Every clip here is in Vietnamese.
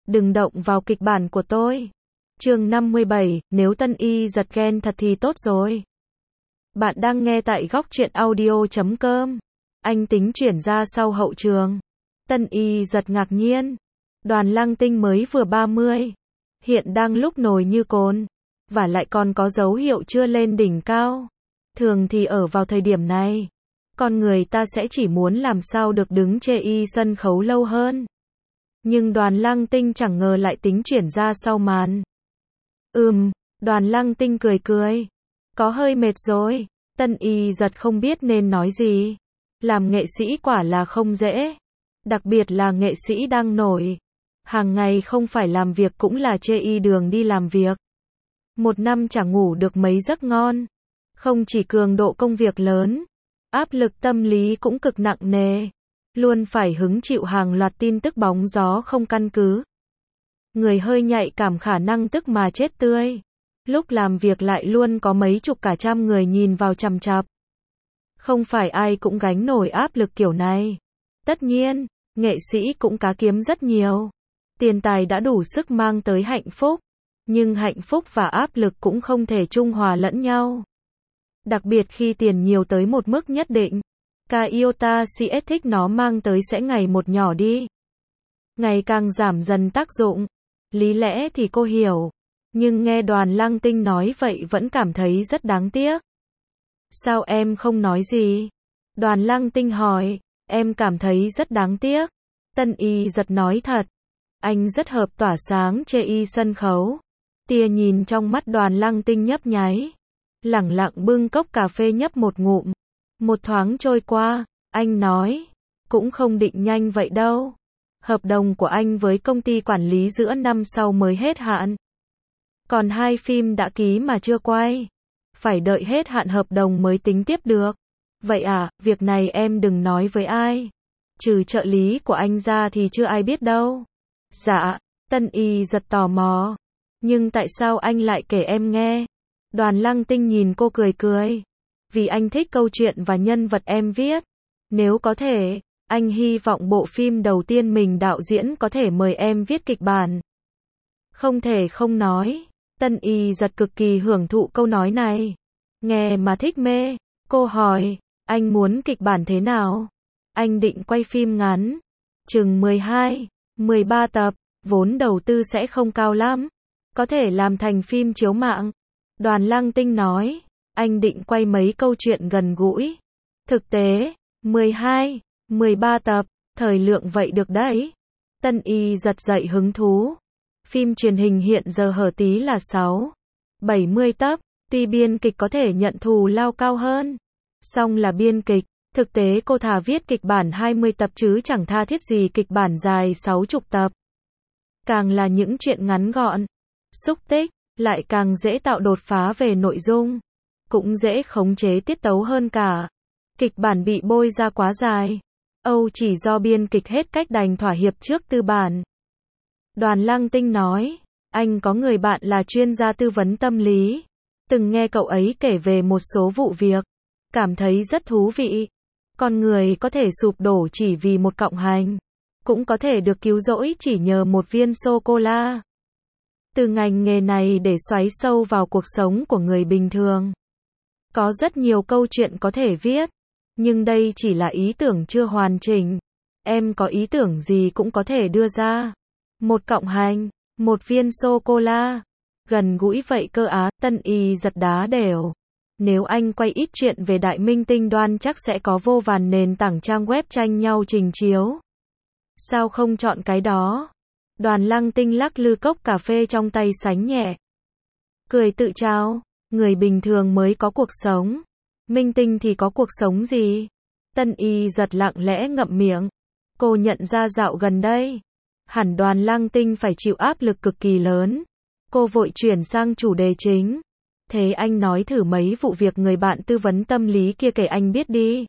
đừng động vào kịch bản của tôi. Chương 57, nếu Tân Y giật ghen thật thì tốt rồi. Bạn đang nghe tại góc truyện audio.com. Anh tính chuyển ra sau hậu trường. Tân Y giật ngạc nhiên. Đoàn Lăng Tinh mới vừa 30. Hiện đang lúc nổi như cồn. Và lại còn có dấu hiệu chưa lên đỉnh cao. Thường thì ở vào thời điểm này, con người ta sẽ chỉ muốn làm sao được đứng chê y sân khấu lâu hơn. Nhưng Đoàn Lăng Tinh chẳng ngờ lại tính chuyển ra sau màn. Đoàn Lăng Tinh cười cười. Có hơi mệt rồi. Tân Y giật không biết nên nói gì. Làm nghệ sĩ quả là không dễ. Đặc biệt là nghệ sĩ đang nổi. Hàng ngày không phải làm việc cũng là chê y đường đi làm việc. Một năm chẳng ngủ được mấy giấc ngon. Không chỉ cường độ công việc lớn, áp lực tâm lý cũng cực nặng nề. Luôn phải hứng chịu hàng loạt tin tức bóng gió không căn cứ. Người hơi nhạy cảm khả năng tức mà chết tươi. Lúc làm việc lại luôn có mấy chục cả trăm người nhìn vào chằm chằm. Không phải ai cũng gánh nổi áp lực kiểu này. Tất nhiên, nghệ sĩ cũng cá kiếm rất nhiều. Tiền tài đã đủ sức mang tới hạnh phúc. Nhưng hạnh phúc và áp lực cũng không thể trung hòa lẫn nhau. Đặc biệt khi tiền nhiều tới một mức nhất định, cái iota CS thích nó mang tới sẽ ngày một nhỏ đi. Ngày càng giảm dần tác dụng. Lý lẽ thì cô hiểu. Nhưng nghe Đoàn Lăng Tinh nói vậy vẫn cảm thấy rất đáng tiếc. Sao em không nói gì? Đoàn Lăng Tinh hỏi. Em cảm thấy rất đáng tiếc. Tân Y giật nói thật. Anh rất hợp tỏa sáng chê y sân khấu. Tia nhìn trong mắt Đoàn Lăng Tinh nhấp nháy. Lẳng lặng bưng cốc cà phê nhấp một ngụm. Một thoáng trôi qua, anh nói. Cũng không định nhanh vậy đâu. Hợp đồng của anh với công ty quản lý giữa năm sau mới hết hạn. Còn 2 phim đã ký mà chưa quay. Phải đợi hết hạn hợp đồng mới tính tiếp được. Vậy à, việc này em đừng nói với ai. Trừ trợ lý của anh ra thì chưa ai biết đâu. Dạ, Tân Y giật tò mò. Nhưng tại sao anh lại kể em nghe? Đoàn Lăng Tinh nhìn cô cười cười. Vì anh thích câu chuyện và nhân vật em viết. Nếu có thể, anh hy vọng bộ phim đầu tiên mình đạo diễn có thể mời em viết kịch bản. Không thể không nói. Tân Y giật cực kỳ hưởng thụ câu nói này. Nghe mà thích mê. Cô hỏi, anh muốn kịch bản thế nào? Anh định quay phim ngắn. Chừng 12, 13 tập. Vốn đầu tư sẽ không cao lắm. Có thể làm thành phim chiếu mạng. Đoàn Lăng Tinh nói, anh định quay mấy câu chuyện gần gũi. Thực tế, 12, 13 tập, thời lượng vậy được đấy. Tân Y giật dậy hứng thú. Phim truyền hình hiện giờ hở tí là 6, 70 tập, tuy biên kịch có thể nhận thù lao cao hơn. Song là biên kịch, thực tế cô thà viết kịch bản 20 tập chứ chẳng tha thiết gì kịch bản dài 60 tập. Càng là những chuyện ngắn gọn, xúc tích, lại càng dễ tạo đột phá về nội dung, cũng dễ khống chế tiết tấu hơn cả. Kịch bản bị bôi ra quá dài, chỉ do biên kịch hết cách đành thỏa hiệp trước tư bản. Đoàn Lăng Tinh nói, anh có người bạn là chuyên gia tư vấn tâm lý, từng nghe cậu ấy kể về một số vụ việc, cảm thấy rất thú vị. Con người có thể sụp đổ chỉ vì một cọng hành, cũng có thể được cứu rỗi chỉ nhờ một viên sô-cô-la. Từ ngành nghề này để xoáy sâu vào cuộc sống của người bình thường. Có rất nhiều câu chuyện có thể viết, nhưng đây chỉ là ý tưởng chưa hoàn chỉnh. Em có ý tưởng gì cũng có thể đưa ra. Một cọng hành, một viên sô-cô-la. Gần gũi vậy cơ á, Tân Y giật đá đều. Nếu anh quay ít chuyện về đại minh tinh đoan chắc sẽ có vô vàn nền tảng trang web tranh nhau trình chiếu. Sao không chọn cái đó? Đoàn Lăng Tinh lắc lư cốc cà phê trong tay sánh nhẹ. Cười tự trao, người bình thường mới có cuộc sống. Minh tinh thì có cuộc sống gì? Tân Y giật lặng lẽ ngậm miệng. Cô nhận ra dạo gần đây, hẳn Đoàn Lăng Tinh phải chịu áp lực cực kỳ lớn. Cô vội chuyển sang chủ đề chính. Thế anh nói thử mấy vụ việc người bạn tư vấn tâm lý kia kể anh biết đi.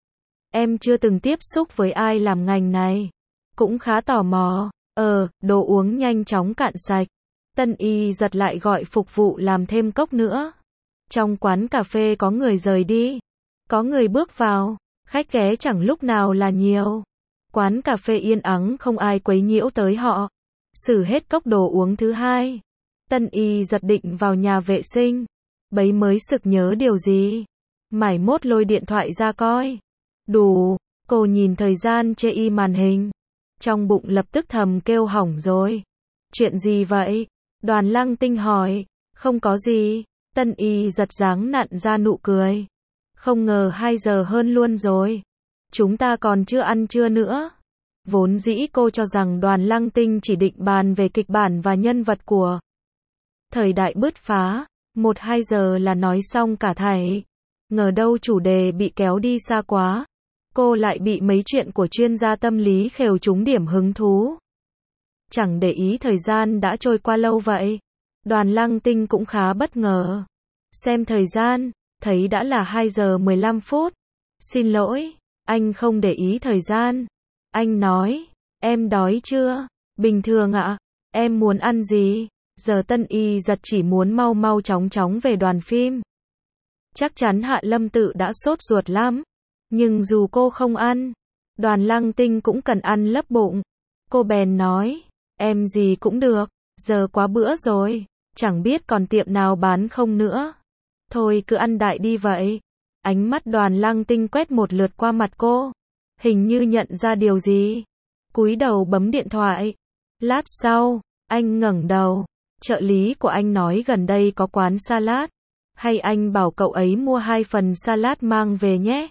Em chưa từng tiếp xúc với ai làm ngành này. Cũng khá tò mò. Đồ uống nhanh chóng cạn sạch. Tân Y giật lại gọi phục vụ làm thêm cốc nữa. Trong quán cà phê có người rời đi. Có người bước vào. Khách ghé chẳng lúc nào là nhiều. Quán cà phê yên ắng không ai quấy nhiễu tới họ. Xử hết cốc đồ uống thứ hai. Tân Y giật định vào nhà vệ sinh. Bấy mới sực nhớ điều gì. Mải mốt lôi điện thoại ra coi. Đủ, cô nhìn thời gian chê y màn hình. Trong bụng lập tức thầm kêu hỏng rồi. Chuyện gì vậy? Đoàn Lăng Tinh hỏi. Không có gì. Tân Y giật dáng nặn ra nụ cười. Không ngờ 2 giờ hơn luôn rồi. Chúng ta còn chưa ăn trưa nữa. Vốn dĩ cô cho rằng Đoàn Lăng Tinh chỉ định bàn về kịch bản và nhân vật của thời đại bứt phá. 1-2 giờ là nói xong cả thảy. Ngờ đâu chủ đề bị kéo đi xa quá. Cô lại bị mấy chuyện của chuyên gia tâm lý khều trúng điểm hứng thú. Chẳng để ý thời gian đã trôi qua lâu vậy. Đoàn Lăng Tinh cũng khá bất ngờ. Xem thời gian, thấy đã là 2 giờ 15 phút. Xin lỗi, anh không để ý thời gian. Anh nói, em đói chưa? Bình thường ạ, em muốn ăn gì? Giờ Tân Y giật chỉ muốn mau mau chóng chóng về đoàn phim. Chắc chắn Hạ Lâm Tự đã sốt ruột lắm. Nhưng dù cô không ăn, Đoàn Lăng Tinh cũng cần ăn lấp bụng. Cô bèn nói, em gì cũng được, giờ quá bữa rồi, chẳng biết còn tiệm nào bán không nữa. Thôi cứ ăn đại đi vậy. Ánh mắt Đoàn Lăng Tinh quét một lượt qua mặt cô. Hình như nhận ra điều gì. Cúi đầu bấm điện thoại. Lát sau, anh ngẩng đầu. Trợ lý của anh nói gần đây có quán salad. Hay anh bảo cậu ấy mua 2 phần salad mang về nhé.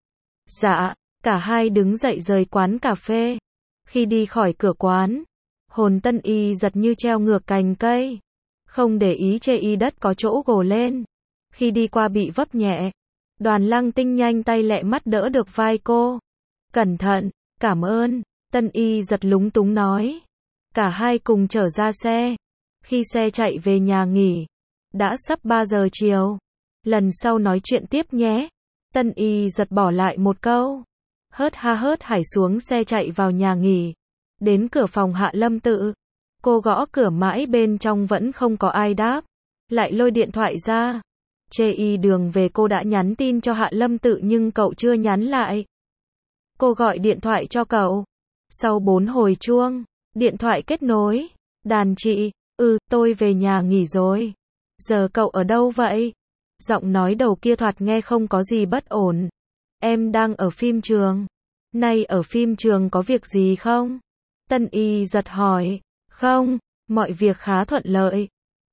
Dạ, cả hai đứng dậy rời quán cà phê. Khi đi khỏi cửa quán, hồn Tân Y giật như treo ngược cành cây. Không để ý chê y đất có chỗ gồ lên. Khi đi qua bị vấp nhẹ. Đoàn Lăng Tinh nhanh tay lẹ mắt đỡ được vai cô. Cẩn thận, cảm ơn, Tân Y giật lúng túng nói. Cả hai cùng trở ra xe. Khi xe chạy về nhà nghỉ, đã sắp 3 giờ chiều. Lần sau nói chuyện tiếp nhé. Tân Y giật bỏ lại một câu. Hớt hải xuống xe chạy vào nhà nghỉ. Đến cửa phòng Hạ Lâm Tự. Cô gõ cửa mãi bên trong vẫn không có ai đáp. Lại lôi điện thoại ra. Chê y đường về cô đã nhắn tin cho Hạ Lâm Tự nhưng cậu chưa nhắn lại. Cô gọi điện thoại cho cậu. Sau 4 hồi chuông, điện thoại kết nối. Đàn chị, tôi về nhà nghỉ rồi. Giờ cậu ở đâu vậy? Giọng nói đầu kia thoạt nghe không có gì bất ổn. Em đang ở phim trường. Nay ở phim trường có việc gì không? Tân Y giật hỏi. Không, mọi việc khá thuận lợi.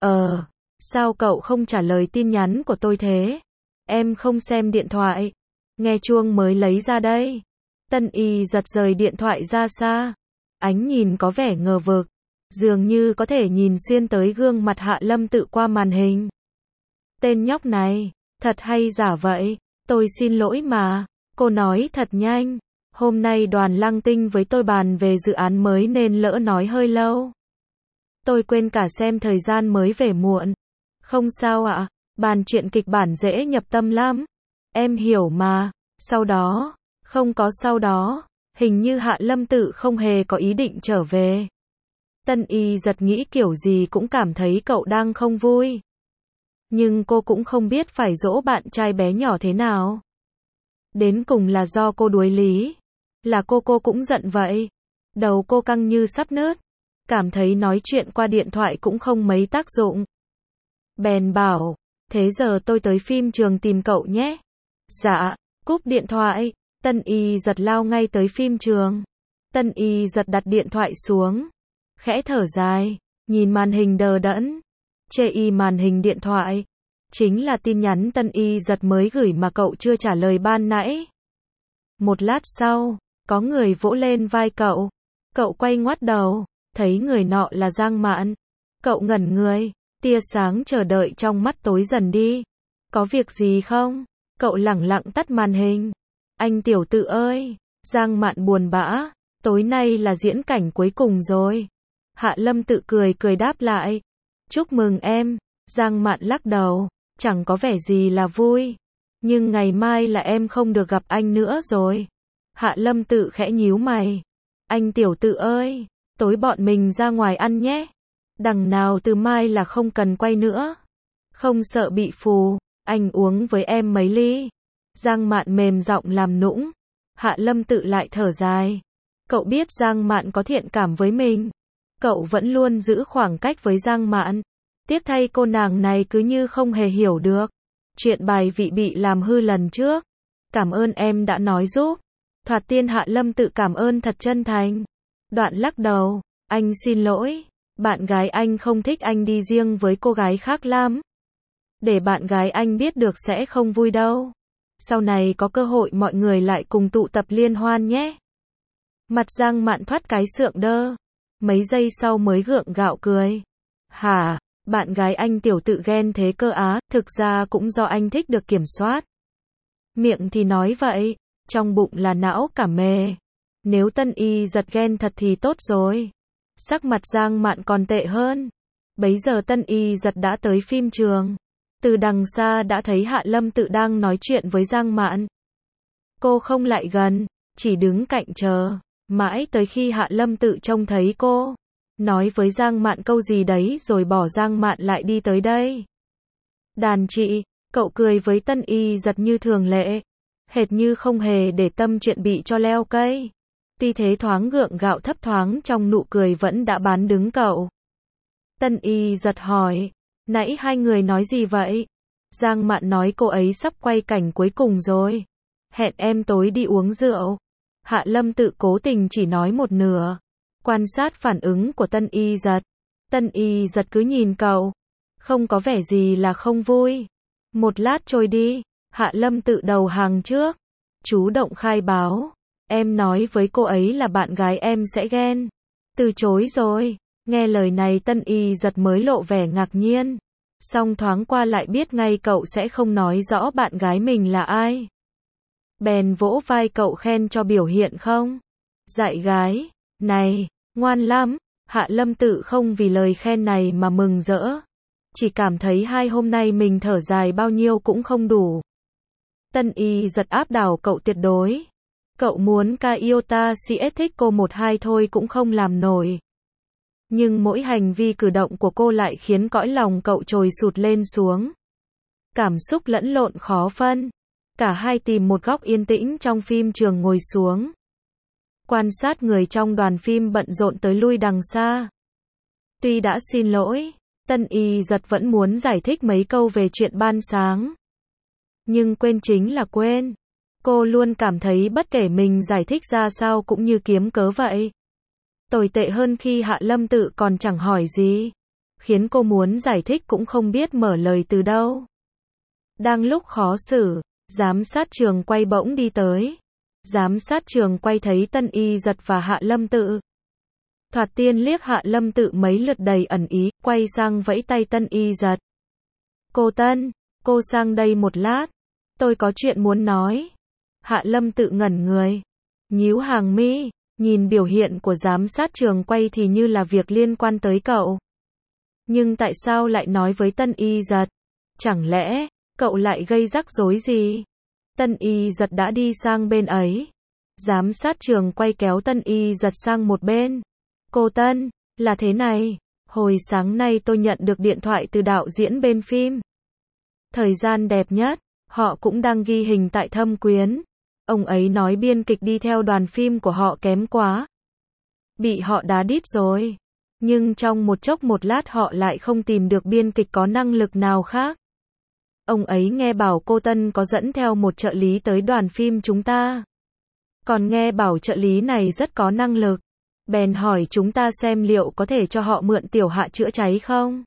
Sao cậu không trả lời tin nhắn của tôi thế? Em không xem điện thoại. Nghe chuông mới lấy ra đây. Tân Y giật rời điện thoại ra xa. Ánh nhìn có vẻ ngờ vực. Dường như có thể nhìn xuyên tới gương mặt Hạ Lâm Tự qua màn hình. Tên nhóc này, thật hay giả vậy? Tôi xin lỗi mà. Cô nói thật nhanh. Hôm nay Đoàn Lăng Tinh với tôi bàn về dự án mới nên lỡ nói hơi lâu. Tôi quên cả xem thời gian mới về muộn. Không sao ạ, bàn chuyện kịch bản dễ nhập tâm lắm. Em hiểu mà. Sau đó, không có sau đó, hình như Hạ Lâm Tự không hề có ý định trở về. Tân Y giật nghĩ kiểu gì cũng cảm thấy cậu đang không vui. Nhưng cô cũng không biết phải dỗ bạn trai bé nhỏ thế nào. Đến cùng là do cô đuối lý. Là cô cũng giận vậy. Đầu cô căng như sắp nứt. Cảm thấy nói chuyện qua điện thoại cũng không mấy tác dụng. Bèn bảo, thế giờ tôi tới phim trường tìm cậu nhé. Dạ, cúp điện thoại. Tân Y giật lao ngay tới phim trường. Tân Y giật đặt điện thoại xuống. Khẽ thở dài, nhìn màn hình đờ đẫn. Chê y màn hình điện thoại. Chính là tin nhắn Tân Y giật mới gửi mà cậu chưa trả lời ban nãy. Một lát sau, có người vỗ lên vai cậu. Cậu quay ngoắt đầu, thấy người nọ là Giang Mạn. Cậu ngẩn người, tia sáng chờ đợi trong mắt tối dần đi. Có việc gì không? Cậu lẳng lặng tắt màn hình. Anh tiểu tự ơi, Giang Mạn buồn bã. Tối nay là diễn cảnh cuối cùng rồi. Hạ Lâm Tự cười đáp lại. Chúc mừng em. Giang Mạn lắc đầu. Chẳng có vẻ gì là vui. Nhưng ngày mai là em không được gặp anh nữa rồi. Hạ Lâm Tự khẽ nhíu mày. Anh tiểu tự ơi, tối bọn mình ra ngoài ăn nhé. Đằng nào từ mai là không cần quay nữa. Không sợ bị phù, anh uống với em mấy ly. Giang Mạn mềm giọng làm nũng. Hạ Lâm Tự lại thở dài. Cậu biết Giang Mạn có thiện cảm với mình. Cậu vẫn luôn giữ khoảng cách với Giang Mạn. Tiếc thay cô nàng này cứ như không hề hiểu được. Chuyện bài vị bị làm hư lần trước. Cảm ơn em đã nói giúp. Thoạt tiên Hạ Lâm tự cảm ơn thật chân thành. Đoạn lắc đầu. Anh xin lỗi. Bạn gái anh không thích anh đi riêng với cô gái khác lắm. Để bạn gái anh biết được sẽ không vui đâu. Sau này có cơ hội mọi người lại cùng tụ tập liên hoan nhé. Mặt Giang Mạn thoát cái sượng đơ. Mấy giây sau mới gượng gạo cười. Hả, bạn gái anh tiểu tự ghen thế cơ á, thực ra cũng do anh thích được kiểm soát. Miệng thì nói vậy, trong bụng là não cả mề. Nếu Tân Y giật ghen thật thì tốt rồi. Sắc mặt Giang Mạn còn tệ hơn. Bấy giờ Tân Y giật đã tới phim trường. Từ đằng xa đã thấy Hạ Lâm tự đang nói chuyện với Giang Mạn. Cô không lại gần, chỉ đứng cạnh chờ. Mãi tới khi Hạ Lâm tự trông thấy cô, nói với Giang Mạn câu gì đấy rồi bỏ Giang Mạn lại đi tới đây. Đàn chị, cậu cười với Tân Y giật như thường lệ, hệt như không hề để tâm chuyện bị cho leo cây. Tuy thế thoáng gượng gạo thấp thoáng trong nụ cười vẫn đã bán đứng cậu. Tân Y giật hỏi, nãy hai người nói gì vậy? Giang Mạn nói cô ấy sắp quay cảnh cuối cùng rồi. Hẹn em tối đi uống rượu. Hạ Lâm tự cố tình chỉ nói một nửa. Quan sát phản ứng của Tân Y giật. Tân Y giật cứ nhìn cậu. Không có vẻ gì là không vui. Một lát trôi đi. Hạ Lâm tự đầu hàng trước. Chú động khai báo. Em nói với cô ấy là bạn gái em sẽ ghen. Từ chối rồi. Nghe lời này Tân Y giật mới lộ vẻ ngạc nhiên. Xong thoáng qua lại biết ngay cậu sẽ không nói rõ bạn gái mình là ai. Bèn vỗ vai cậu khen cho biểu hiện không. Dạy gái, này, ngoan lắm. Hạ Lâm tự không vì lời khen này mà mừng rỡ. Chỉ cảm thấy hai hôm nay mình thở dài bao nhiêu cũng không đủ. Tân Y giật áp đảo cậu tuyệt đối. Cậu muốn ca iota CS thích cô một hai thôi cũng không làm nổi. Nhưng mỗi hành vi cử động của cô lại khiến cõi lòng cậu trồi sụt lên xuống. Cảm xúc lẫn lộn khó phân. Cả hai tìm một góc yên tĩnh trong phim trường ngồi xuống. Quan sát người trong đoàn phim bận rộn tới lui đằng xa. Tuy đã xin lỗi, Tân Y giật vẫn muốn giải thích mấy câu về chuyện ban sáng. Nhưng quên chính là quên. Cô luôn cảm thấy bất kể mình giải thích ra sao cũng như kiếm cớ vậy. Tồi tệ hơn khi Hạ Lâm tự còn chẳng hỏi gì. Khiến cô muốn giải thích cũng không biết mở lời từ đâu. Đang lúc khó xử, giám sát trường quay bỗng đi tới. Giám sát trường quay thấy Tân Y giật và Hạ Lâm tự. Thoạt tiên liếc Hạ Lâm tự mấy lượt đầy ẩn ý, quay sang vẫy tay Tân Y giật. Cô Tân, cô sang đây một lát. Tôi có chuyện muốn nói. Hạ Lâm tự ngẩn người. Nhíu hàng mi, nhìn biểu hiện của giám sát trường quay thì như là việc liên quan tới cậu. Nhưng tại sao lại nói với Tân Y giật? Chẳng lẽ cậu lại gây rắc rối gì? Tân Y giật đã đi sang bên ấy. Giám sát trường quay kéo Tân Y giật sang một bên. Cô Tân, là thế này. Hồi sáng nay tôi nhận được điện thoại từ đạo diễn bên phim. Thời gian đẹp nhất, họ cũng đang ghi hình tại Thâm Quyến. Ông ấy nói biên kịch đi theo đoàn phim của họ kém quá. Bị họ đá đít rồi. Nhưng trong một chốc một lát họ lại không tìm được biên kịch có năng lực nào khác. Ông ấy nghe bảo cô Tân có dẫn theo một trợ lý tới đoàn phim chúng ta. Còn nghe bảo trợ lý này rất có năng lực. Bèn hỏi chúng ta xem liệu có thể cho họ mượn tiểu Hạ chữa cháy không?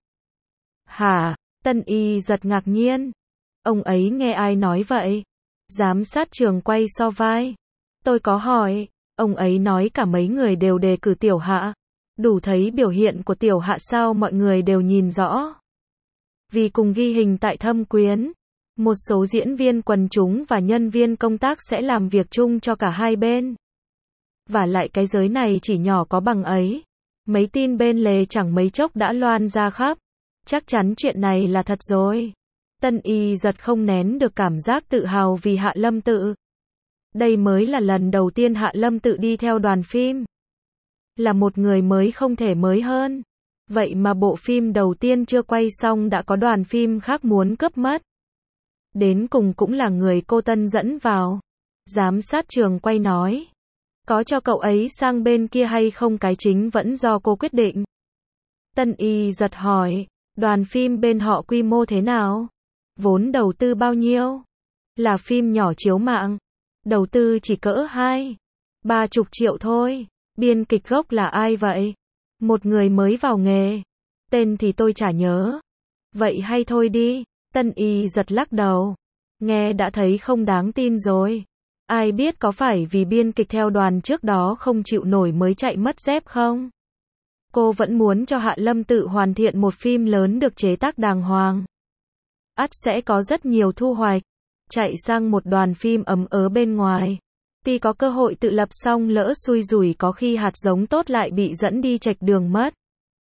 Hả? Tân Y giật ngạc nhiên. Ông ấy nghe ai nói vậy? Giám sát trường quay so vai. Tôi có hỏi. Ông ấy nói cả mấy người đều đề cử tiểu Hạ. Đủ thấy biểu hiện của tiểu Hạ sao mọi người đều nhìn rõ. Vì cùng ghi hình tại Thâm Quyến, một số diễn viên quần chúng và nhân viên công tác sẽ làm việc chung cho cả hai bên. Và lại cái giới này chỉ nhỏ có bằng ấy. Mấy tin bên lề chẳng mấy chốc đã loan ra khắp. Chắc chắn chuyện này là thật rồi. Tân Y giật không nén được cảm giác tự hào vì Hạ Lâm tự. Đây mới là lần đầu tiên Hạ Lâm tự đi theo đoàn phim. Là một người mới không thể mới hơn. Vậy mà bộ phim đầu tiên chưa quay xong đã có đoàn phim khác muốn cướp mất. Đến cùng cũng là người cô Tân dẫn vào. Giám sát trường quay nói. Có cho cậu ấy sang bên kia hay không cái chính vẫn do cô quyết định. Tân Y giật hỏi, đoàn phim bên họ quy mô thế nào? Vốn đầu tư bao nhiêu? Là phim nhỏ chiếu mạng. Đầu tư chỉ cỡ 20-30 triệu thôi. Biên kịch gốc là ai vậy? Một người mới vào nghề. Tên thì tôi chả nhớ. Vậy hay thôi đi. Tân Y giật lắc đầu. Nghe đã thấy không đáng tin rồi. Ai biết có phải vì biên kịch theo đoàn trước đó không chịu nổi mới chạy mất dép không? Cô vẫn muốn cho Hạ Lâm Tự hoàn thiện một phim lớn được chế tác đàng hoàng. Ắt sẽ có rất nhiều thu hoạch. Chạy sang một đoàn phim ấm ớ bên ngoài. Tuy có cơ hội tự lập xong lỡ xui rủi có khi hạt giống tốt lại bị dẫn đi chệch đường mất.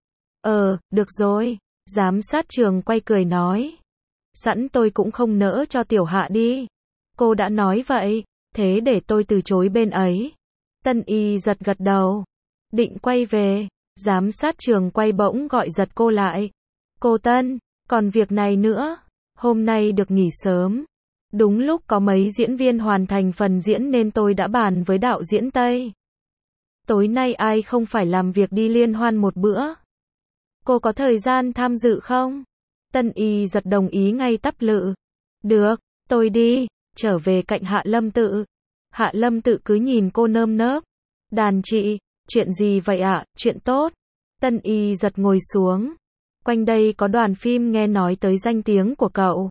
Được rồi. Giám sát trường quay cười nói. Sẵn tôi cũng không nỡ cho tiểu Hạ đi. Cô đã nói vậy, thế để tôi từ chối bên ấy. Tân Y giật gật đầu. Định quay về. Giám sát trường quay bỗng gọi giật cô lại. Cô Tân, còn việc này nữa. Hôm nay được nghỉ sớm. Đúng lúc có mấy diễn viên hoàn thành phần diễn nên tôi đã bàn với đạo diễn Tây. Tối nay ai không phải làm việc đi liên hoan một bữa. Cô có thời gian tham dự không? Tân Y giật đồng ý ngay tắp lự. Được, tôi đi. Trở về cạnh Hạ Lâm Tự. Hạ Lâm Tự cứ nhìn cô nơm nớp. Đàn chị, chuyện gì vậy ạ? Chuyện tốt. Tân Y giật ngồi xuống. Quanh đây có đoàn phim nghe nói tới danh tiếng của cậu.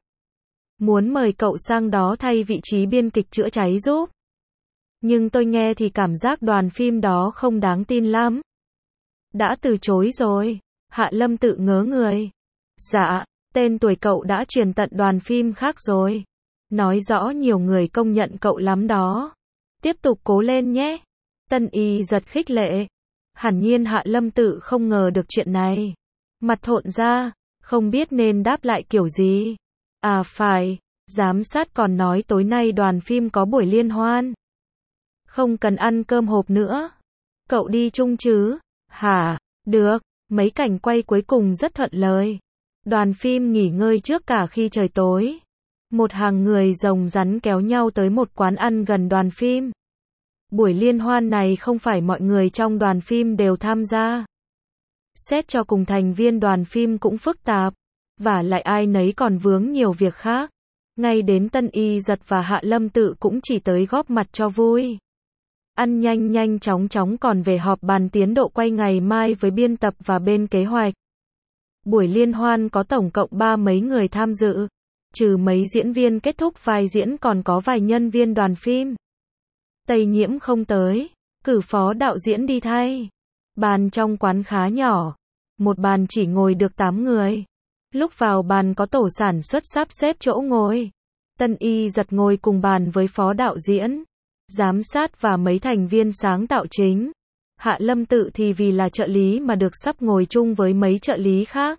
Muốn mời cậu sang đó thay vị trí biên kịch chữa cháy giúp. Nhưng tôi nghe thì cảm giác đoàn phim đó không đáng tin lắm. Đã từ chối rồi. Hạ Lâm Tự ngớ người. Dạ, tên tuổi cậu đã truyền tận đoàn phim khác rồi. Nói rõ nhiều người công nhận cậu lắm đó. Tiếp tục cố lên nhé. Tân Y giật khích lệ. Hẳn nhiên Hạ Lâm Tự không ngờ được chuyện này. Mặt thộn ra, không biết nên đáp lại kiểu gì. À phải, giám sát còn nói tối nay đoàn phim có buổi liên hoan. Không cần ăn cơm hộp nữa. Cậu đi chung chứ? Hả? Được, mấy cảnh quay cuối cùng rất thuận lợi. Đoàn phim nghỉ ngơi trước cả khi trời tối. Một hàng người rồng rắn kéo nhau tới một quán ăn gần đoàn phim. Buổi liên hoan này không phải mọi người trong đoàn phim đều tham gia. Xét cho cùng thành viên đoàn phim cũng phức tạp. Và lại ai nấy còn vướng nhiều việc khác. Ngay đến Tân Y giật và Hạ Lâm Tự cũng chỉ tới góp mặt cho vui. Ăn nhanh nhanh chóng chóng còn về họp bàn tiến độ quay ngày mai với biên tập và bên kế hoạch. Buổi liên hoan có tổng cộng 30 mấy người tham dự. Trừ mấy diễn viên kết thúc vai diễn còn có vài nhân viên đoàn phim. Tây Nhiễm không tới. Cử phó đạo diễn đi thay. Bàn trong quán khá nhỏ. Một bàn chỉ ngồi được 8 người. Lúc vào bàn có tổ sản xuất sắp xếp chỗ ngồi. Tân Y giật ngồi cùng bàn với phó đạo diễn, giám sát và mấy thành viên sáng tạo chính. Hạ Lâm Tự thì vì là trợ lý mà được sắp ngồi chung với mấy trợ lý khác.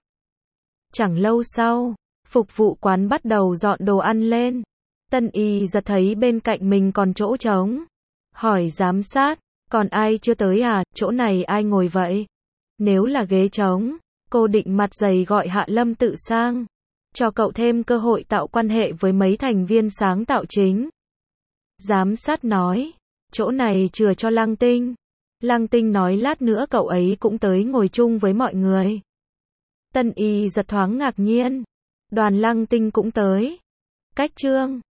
Chẳng lâu sau, phục vụ quán bắt đầu dọn đồ ăn lên. Tân Y giật thấy bên cạnh mình còn chỗ trống. Hỏi giám sát, còn ai chưa tới à, chỗ này ai ngồi vậy? Nếu là ghế trống, cô định mặt dày gọi Hạ Lâm Tự sang. Cho cậu thêm cơ hội tạo quan hệ với mấy thành viên sáng tạo chính. Giám sát nói, chỗ này chừa cho Lăng Tinh. Lăng Tinh nói lát nữa cậu ấy cũng tới ngồi chung với mọi người. Tân Y giật thoáng ngạc nhiên. Đoàn Lăng Tinh cũng tới. Cách Trương